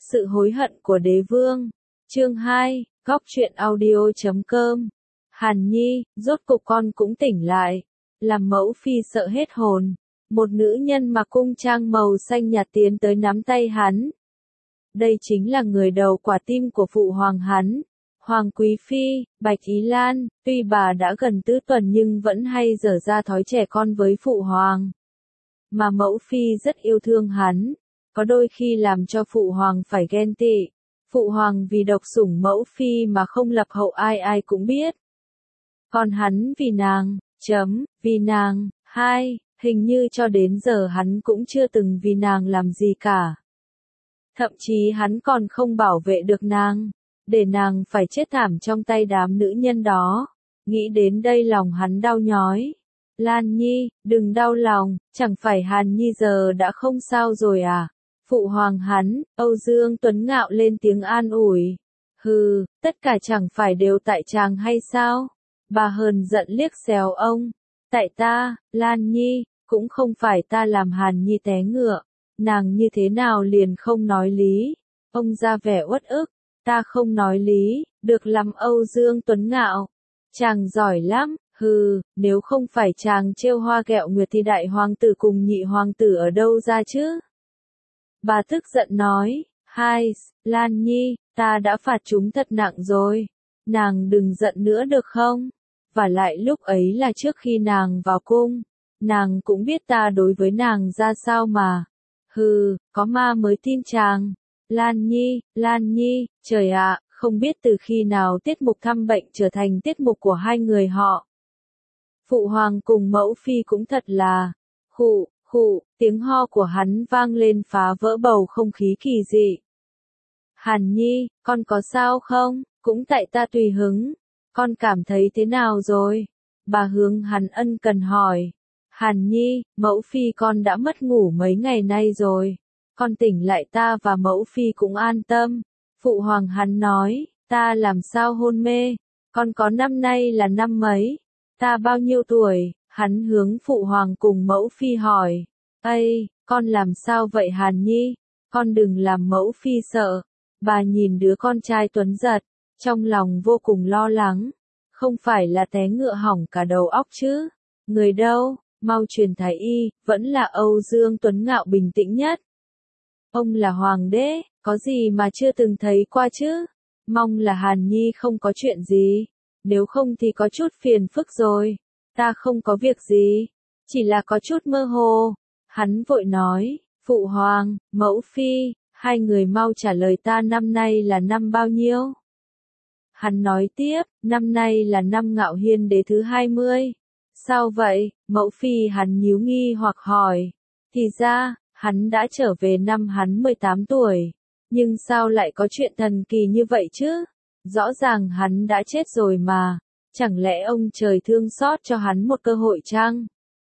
Sự hối hận của đế vương. Chương 2, Góc truyện audio.com. Hàn Nhi, rốt cục con cũng tỉnh lại. Làm mẫu phi sợ hết hồn. Một nữ nhân mặc cung trang màu xanh nhạt tiến tới nắm tay hắn. Đây chính là người đầu quả tim của phụ hoàng hắn. Hoàng Quý Phi, Bạch Ý Lan, tuy bà đã gần tứ tuần nhưng vẫn hay dở ra thói trẻ con với phụ hoàng. Mà mẫu phi rất yêu thương hắn, có đôi khi làm cho phụ hoàng phải ghen tị. Phụ hoàng vì độc sủng mẫu phi mà không lập hậu ai ai cũng biết. Còn hắn vì nàng, hình như cho đến giờ hắn cũng chưa từng vì nàng làm gì cả. Thậm chí hắn còn không bảo vệ được nàng, để nàng phải chết thảm trong tay đám nữ nhân đó. Nghĩ đến đây lòng hắn đau nhói. Lan Nhi, đừng đau lòng, chẳng phải Hàn Nhi giờ đã không sao rồi à? Phụ hoàng hắn, Âu Dương Tuấn Ngạo lên tiếng an ủi. Hừ, tất cả chẳng phải đều tại chàng hay sao? Bà hờn giận liếc xéo ông. Tại ta, Lan Nhi, cũng không phải ta làm Hàn Nhi té ngựa. Nàng như thế nào liền không nói lý. Ông ra vẻ uất ức. Ta không nói lý, được lắm Âu Dương Tuấn Ngạo. Chàng giỏi lắm. Hừ, nếu không phải chàng trêu hoa ghẹo nguyệt thì đại hoàng tử cùng nhị hoàng tử ở đâu ra chứ? Bà tức giận nói, Lan Nhi, ta đã phạt chúng thật nặng rồi. Nàng đừng giận nữa được không? Và lại lúc ấy là trước khi nàng vào cung. Nàng cũng biết ta đối với nàng ra sao mà. Hừ, có ma mới tin chàng. Lan Nhi, trời ạ, không biết từ khi nào tiết mục thăm bệnh trở thành tiết mục của hai người họ. Phụ hoàng cùng mẫu phi cũng thật là, khụ, tiếng ho của hắn vang lên phá vỡ bầu không khí kỳ dị. Hàn Nhi, con có sao không? Cũng tại ta tùy hứng. Con cảm thấy thế nào rồi? Bà hướng hắn ân cần hỏi. Hàn Nhi, mẫu phi con đã mất ngủ mấy ngày nay rồi. Con tỉnh lại ta và mẫu phi cũng an tâm. Phụ hoàng hắn nói, ta làm sao hôn mê? Con có năm nay là năm mấy? Ta bao nhiêu tuổi? Hắn hướng phụ hoàng cùng mẫu phi hỏi. Ây, con làm sao vậy Hàn Nhi? Con đừng làm mẫu phi sợ. Bà nhìn đứa con trai tuấn giật, trong lòng vô cùng lo lắng. Không phải là té ngựa hỏng cả đầu óc chứ? Người đâu? Mau truyền thái y, vẫn là Âu Dương Tuấn Ngạo bình tĩnh nhất. Ông là hoàng đế, có gì mà chưa từng thấy qua chứ? Mong là Hàn Nhi không có chuyện gì. Nếu không thì có chút phiền phức rồi. Ta không có việc gì. Chỉ là có chút mơ hồ. Hắn vội nói, phụ hoàng, mẫu phi, hai người mau trả lời ta năm nay là năm bao nhiêu? Hắn nói tiếp, năm nay là năm Ngạo Hiên đế thứ 20. Sao vậy? Mẫu phi hắn nhíu nghi hoặc hỏi. Thì ra, hắn đã trở về năm hắn 18 tuổi. Nhưng sao lại có chuyện thần kỳ như vậy chứ? Rõ ràng hắn đã chết rồi mà. Chẳng lẽ ông trời thương xót cho hắn một cơ hội chăng?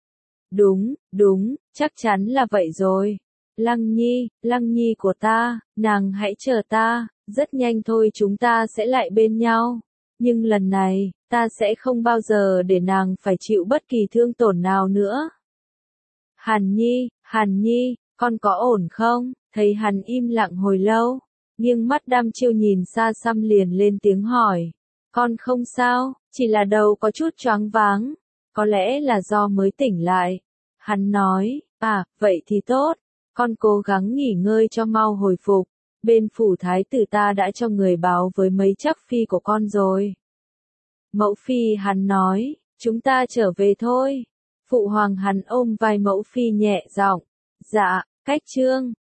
Đúng, chắc chắn là vậy rồi. Lăng Nhi của ta, nàng hãy chờ ta, rất nhanh thôi chúng ta sẽ lại bên nhau. Nhưng lần này, ta sẽ không bao giờ để nàng phải chịu bất kỳ thương tổn nào nữa. Hàn Nhi, con có ổn không? Thấy hắn im lặng hồi lâu, nghiêng mắt đăm chiêu nhìn xa xăm liền lên tiếng hỏi. Con không sao, chỉ là đầu có chút choáng váng, có lẽ là do mới tỉnh lại. Hắn nói, vậy thì tốt, con cố gắng nghỉ ngơi cho mau hồi phục. Bên phủ thái tử ta đã cho người báo với mấy chắc phi của con rồi. Mẫu phi hắn nói, chúng ta trở về thôi. Phụ hoàng hắn ôm vai mẫu phi nhẹ giọng, dạ, cách chương.